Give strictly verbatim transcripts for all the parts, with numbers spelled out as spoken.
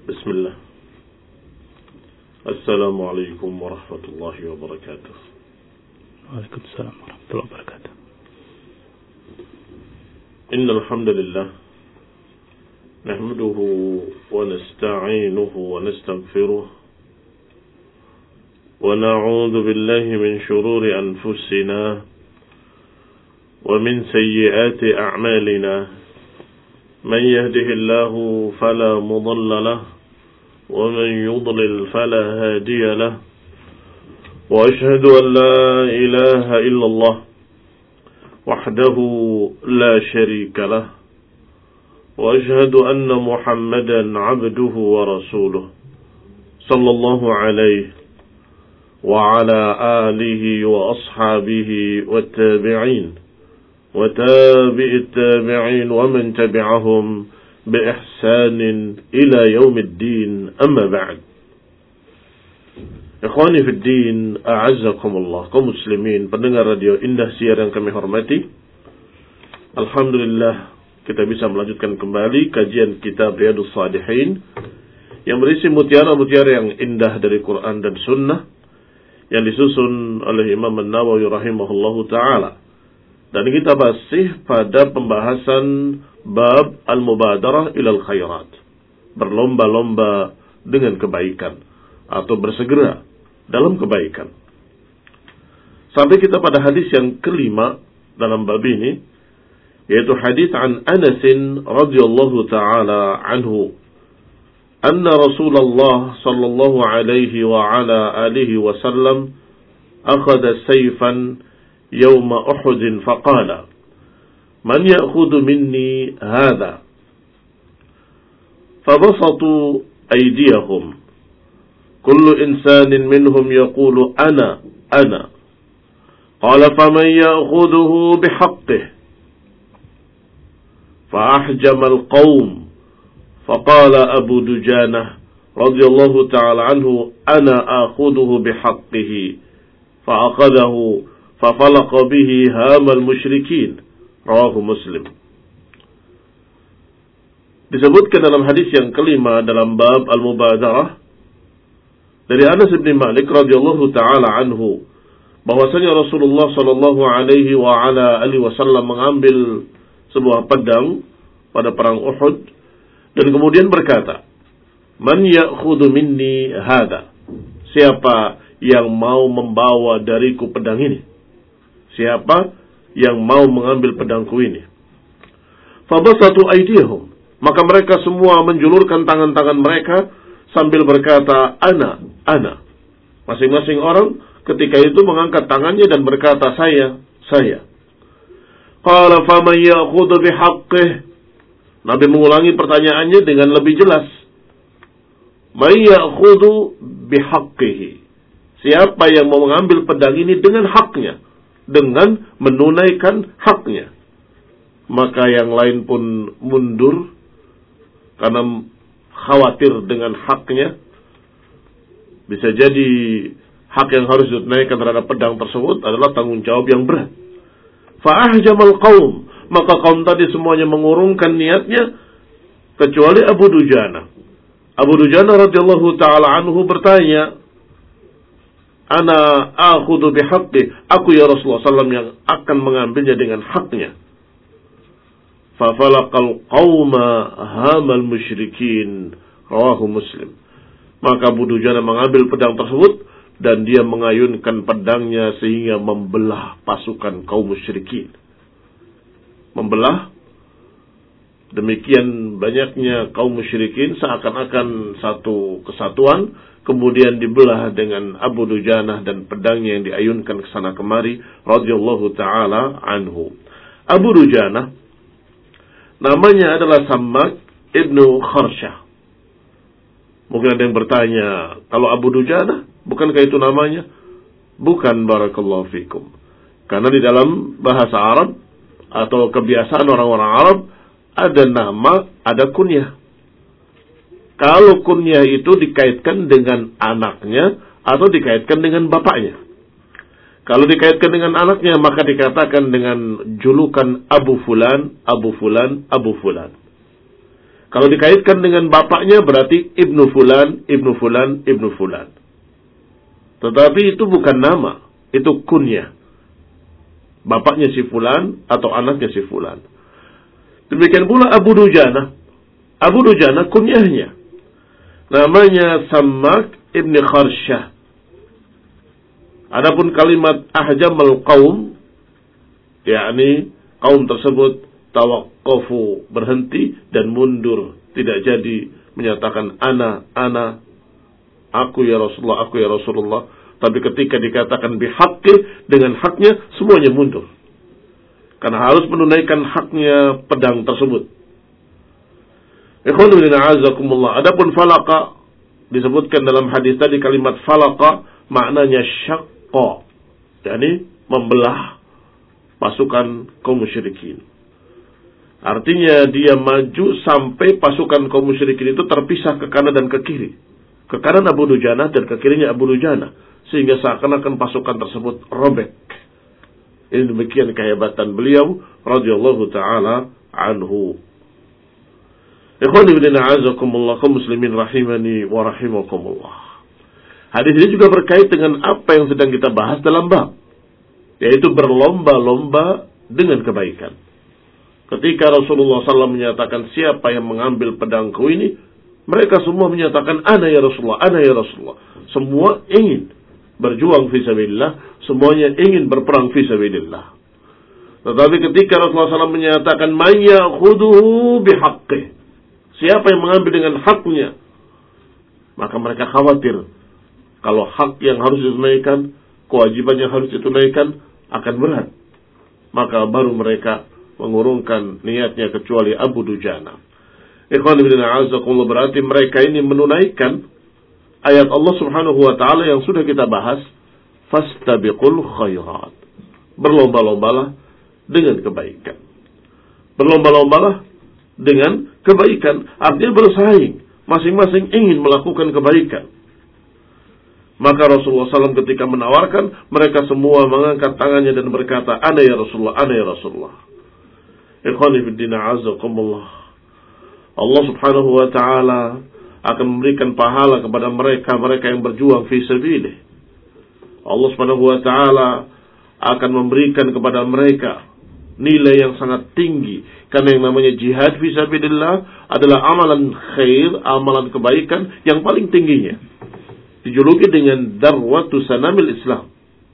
Bismillah. Assalamualaikum warahmatullahi wabarakatuh. Waalaikumsalam warahmatullahi wabarakatuh. Innal hamdalillah nahmaduhu wa nasta'inuhu wa nastaghfiruh wa na'udzu billahi min shururi anfusina wa min sayyiati a'malina. Man yahdihillahu fala mudilla lahu ومن يضلل فلا هادي له وأشهد أن لا إله إلا الله وحده لا شريك له وأشهد أن محمدا عبده ورسوله صلى الله عليه وعلى آله وأصحابه والتابعين وتابع التابعين ومن تبعهم بإحسان إلى يوم الدين أما بعد. Ikhwani fi din, a'azzakumullah, kaum muslimin, pendengar radio Indah Siar yang kami hormati. Alhamdulillah kita bisa melanjutkan kembali kajian kitab Riyadhus Shalihin yang berisi mutiara-mutiara yang indah dari Quran dan Sunnah yang disusun oleh Imam An-Nawawi rahimahullahu ta'ala. Dan kita masih pada pembahasan bab al-mubadarah ilal khairat, berlomba-lomba dengan kebaikan atau bersegera dalam kebaikan. Sampai kita pada hadis yang kelima dalam bab ini, yaitu hadis an Anas radhiyallahu taala anhu, anna Rasulullah sallallahu alaihi wa ala alihi wasallam akhadha sayfan يوم أحد فقال من يأخذ مني هذا فبسطوا أيديهم كل إنسان منهم يقول أنا أنا قال فمن يأخذه بحقه فأحجم القوم فقال أبو دجانة رضي الله تعالى عنه أنا آخذه بحقه فأخذه فَفَلَقَ بِهِ هَامَ الْمُشْرِكِينَ Rawahu Muslim. Disebutkan dalam hadis yang kelima dalam bab Al-Mubadarah dari Anas bin Malik radhiyallahu taala anhu, bahwasanya Rasulullah sallallahu alaihi wa ala alihi wasallam mengambil sebuah pedang pada perang Uhud dan kemudian berkata, "Man ya'khudhu minni hada?" Siapa yang mau membawa dariku pedang ini? Siapa yang mau mengambil pedangku ini? Fabasatu aydihum, maka mereka semua menjulurkan tangan-tangan mereka sambil berkata, ana, ana. Masing-masing orang ketika itu mengangkat tangannya dan berkata, saya, saya. Qala faman ya'khudhu bihaqqih. Nabi mengulangi pertanyaannya dengan lebih jelas. Man ya'khudhu bihaqqihi. Siapa yang mau mengambil pedang ini dengan haknya, dengan menunaikan haknya? Maka yang lain pun mundur karena khawatir dengan haknya. Bisa jadi hak yang harus ditunaikan terhadap pedang tersebut adalah tanggung jawab yang berat. Fa'ahjamal qaum, maka kaum tadi semuanya mengurungkan niatnya kecuali Abu Dujana. Abu Dujana radhiyallahu taala anhu bertanya, Ana akhudhu bihaqqi, aku ya Rasulullah sallallahu alaihi wasallam yang akan mengambilnya dengan haknya. Fafalaqal qauma hamal musyrikin. Rawahu Muslim. Maka Abu Dujana mengambil pedang tersebut dan dia mengayunkan pedangnya sehingga membelah pasukan kaum musyrikin. Membelah, demikian banyaknya kaum musyrikin seakan-akan satu kesatuan, kemudian dibelah dengan Abu Dujanah dan pedangnya yang diayunkan ke sana kemari radhiyallahu taala anhu. Abu Dujanah namanya adalah Sammak ibnu Kharsyah. Mungkin ada yang bertanya, kalau Abu Dujanah, bukankah itu namanya? Bukan, barakallahu fikum. Karena di dalam bahasa Arab atau kebiasaan orang-orang Arab ada nama, ada kunyah. Kalau kunyah itu dikaitkan dengan anaknya atau dikaitkan dengan bapaknya. Kalau dikaitkan dengan anaknya, maka dikatakan dengan julukan Abu Fulan, Abu Fulan, Abu Fulan. Kalau dikaitkan dengan bapaknya berarti Ibnu Fulan, Ibnu Fulan, Ibnu Fulan. Tetapi itu bukan nama, itu kunyah. Bapaknya si Fulan atau anaknya si Fulan. Demikian pula Abu Dujana. Abu Dujana kunyahnya. Namanya Sammak Ibn Kharsyah. Adapun kalimat ahjamal qaum, yakni kaum tersebut tawaqqafu, berhenti dan mundur, tidak jadi menyatakan ana ana aku ya Rasulullah, aku ya Rasulullah, tapi ketika dikatakan bihaqqi, dengan haknya semuanya mundur. Karena harus menunaikan haknya pedang tersebut. Ikhwan fillah azakumullah. Adapun falaqa disebutkan dalam hadis tadi, kalimat falaqa maknanya syaqqa, yakni membelah pasukan kaum musyrikin. Artinya dia maju sampai pasukan kaum musyrikin itu terpisah ke kanan dan ke kiri. Ke kanan Abu Dujana dan ke kirinya Abu Dujana, sehingga seakan-akan pasukan tersebut robek. Ini demikian kehebatan beliau radhiyallahu taala anhu. Ikhwani fillah azakumullah, kaum muslimin rahimani wa rahimakumullah. Hadis ini juga berkait dengan apa yang sedang kita bahas dalam bab, yaitu berlomba-lomba dengan kebaikan. Ketika Rasulullah sallallahu alaihi wasallam menyatakan siapa yang mengambil pedangku ini, mereka semua menyatakan ana ya Rasulullah, ana ya Rasulullah. Semua ingin berjuang fisabilillah, semuanya ingin berperang fisabilillah. Tetapi ketika Rasulullah sallallahu alaihi wasallam menyatakan may ya'khuduhu bihaqqih, siapa yang mengambil dengan haknya, maka mereka khawatir kalau hak yang harus ditunaikan, kewajiban yang harus ditunaikan akan berat. Maka baru mereka mengurungkan niatnya, kecuali Abu Dujana. Ikhwan fillah azakumullah, berarti mereka ini menunaikan ayat Allah Subhanahu wa taala yang sudah kita bahas, fastabiqul khairat. Berlomba-lombalah dengan kebaikan. Berlomba-lombalah dengan kebaikan, artinya bersaing, masing-masing ingin melakukan kebaikan. Maka Rasulullah sallallahu alaihi wasallam ketika menawarkan, mereka semua mengangkat tangannya dan berkata, ana ya Rasulullah, ana ya Rasulullah. Ikhwani fiddina azakumullah, Allah Subhanahu wa taala akan memberikan pahala kepada mereka-mereka yang berjuang fi sabilih. Allah Subhanahu wa taala akan memberikan kepada mereka nilai yang sangat tinggi, karena yang namanya jihad fi sabilillah adalah amalan khair, amalan kebaikan yang paling tingginya. Dijuluki dengan darwatu sanamil Islam.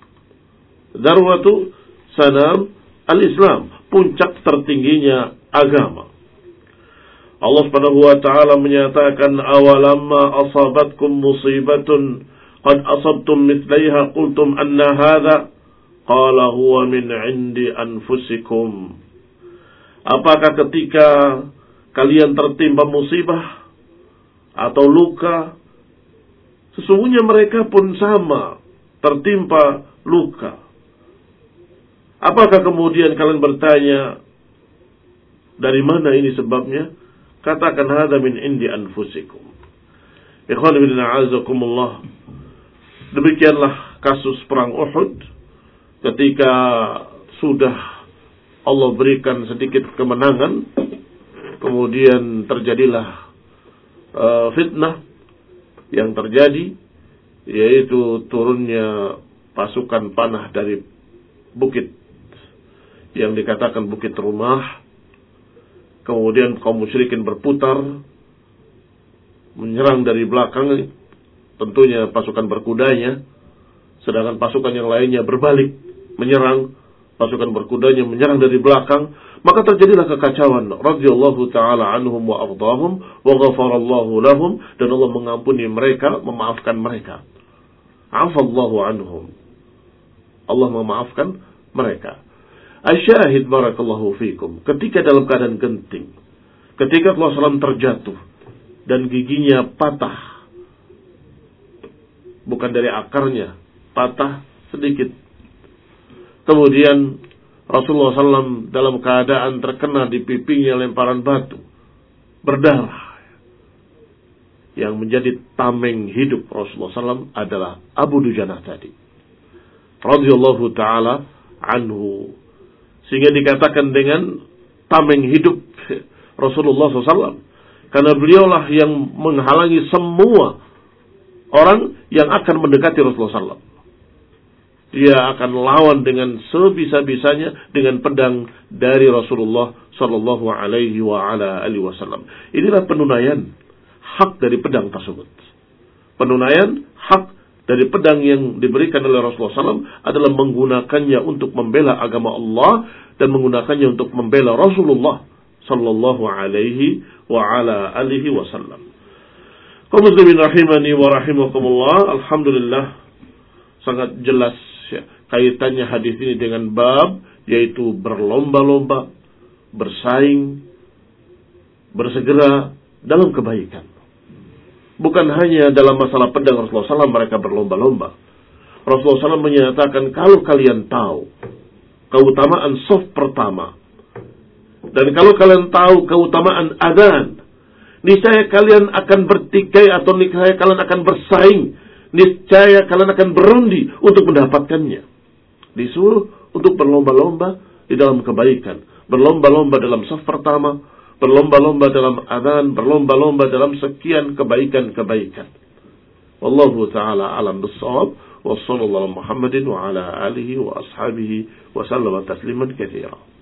Darwatu sanam al-Islam, puncak tertingginya agama. Allah Subhanahu wa taala menyatakan, awalamma asabatkum musibatun qad asabtum mithlaiha qultum anna hadha qala huwa min 'indi anfusikum. Apakah ketika kalian tertimpa musibah atau luka, sesungguhnya mereka pun sama tertimpa luka. Apakah kemudian kalian bertanya, dari mana ini sebabnya? Katakan, hadza min indi anfusikum. Ikhwan fillah azakumullah. Demikianlah kasus perang Uhud, ketika sudah Allah berikan sedikit kemenangan, kemudian terjadilah uh, fitnah yang terjadi, yaitu turunnya pasukan panah dari bukit yang dikatakan Bukit Rumah. Kemudian kaum musyrikin berputar menyerang dari belakang, tentunya pasukan berkudanya, sedangkan pasukan yang lainnya berbalik menyerang, pasukan berkudanya menyerang dari belakang. Maka terjadilah kekacauan. Radhiyallahu ta'ala anhum wa ardahum wa ghafarallahu lahum, dan Allah mengampuni mereka, memaafkan mereka. Afallahu anhum, Allah memaafkan mereka. Asyahid barakallahu fikum, ketika dalam keadaan genting, ketika Rasulullah sallallahu alaihi wasallam terjatuh dan giginya patah, bukan dari akarnya, patah sedikit. Kemudian Rasulullah sallallahu alaihi wasallam dalam keadaan terkena di pipinya lemparan batu, berdarah. Yang menjadi tameng hidup Rasulullah sallallahu alaihi wasallam adalah Abu Dujana tadi, radhiyallahu ta'ala anhu. Sehingga dikatakan dengan tameng hidup Rasulullah sallallahu alaihi wasallam, Karena beliaulah yang menghalangi semua orang yang akan mendekati Rasulullah sallallahu alaihi wasallam. Dia akan lawan dengan sebisa-bisanya dengan pedang dari Rasulullah sallallahu alaihi wa ala alihi wasallam. Inilah penunaian hak dari pedang tersebut. Penunaian hak dari pedang yang diberikan oleh Rasulullah sallallahu alaihi wasallam adalah menggunakannya untuk membela agama Allah dan menggunakannya untuk membela Rasulullah sallallahu alaihi wa ala alihi wasallam. Kaum muslimin rahimani wa rahimakumullah, alhamdulillah sangat jelas ya, kaitannya hadis ini dengan bab, yaitu berlomba-lomba, bersaing, bersegera dalam kebaikan. Bukan hanya dalam masalah pedang Rasulullah sallallahu alaihi wasallam mereka berlomba-lomba. Rasulullah sallallahu alaihi wasallam menyatakan, kalau kalian tahu keutamaan shaf pertama, dan kalau kalian tahu keutamaan adzan, niscaya kalian akan bertikai atau niscaya kalian akan bersaing, niscaya kalian akan berundi untuk mendapatkannya. Disuruh untuk berlomba-lomba di dalam kebaikan, berlomba-lomba dalam shaf pertama, berlomba-lomba dalam adzan, berlomba-lomba dalam sekian kebaikan-kebaikan. Wallahu ta'ala alam bis-shawab, wa sallallahu Muhammadin wa ala alihi wa ashabihi wa sallama tasliman katsira.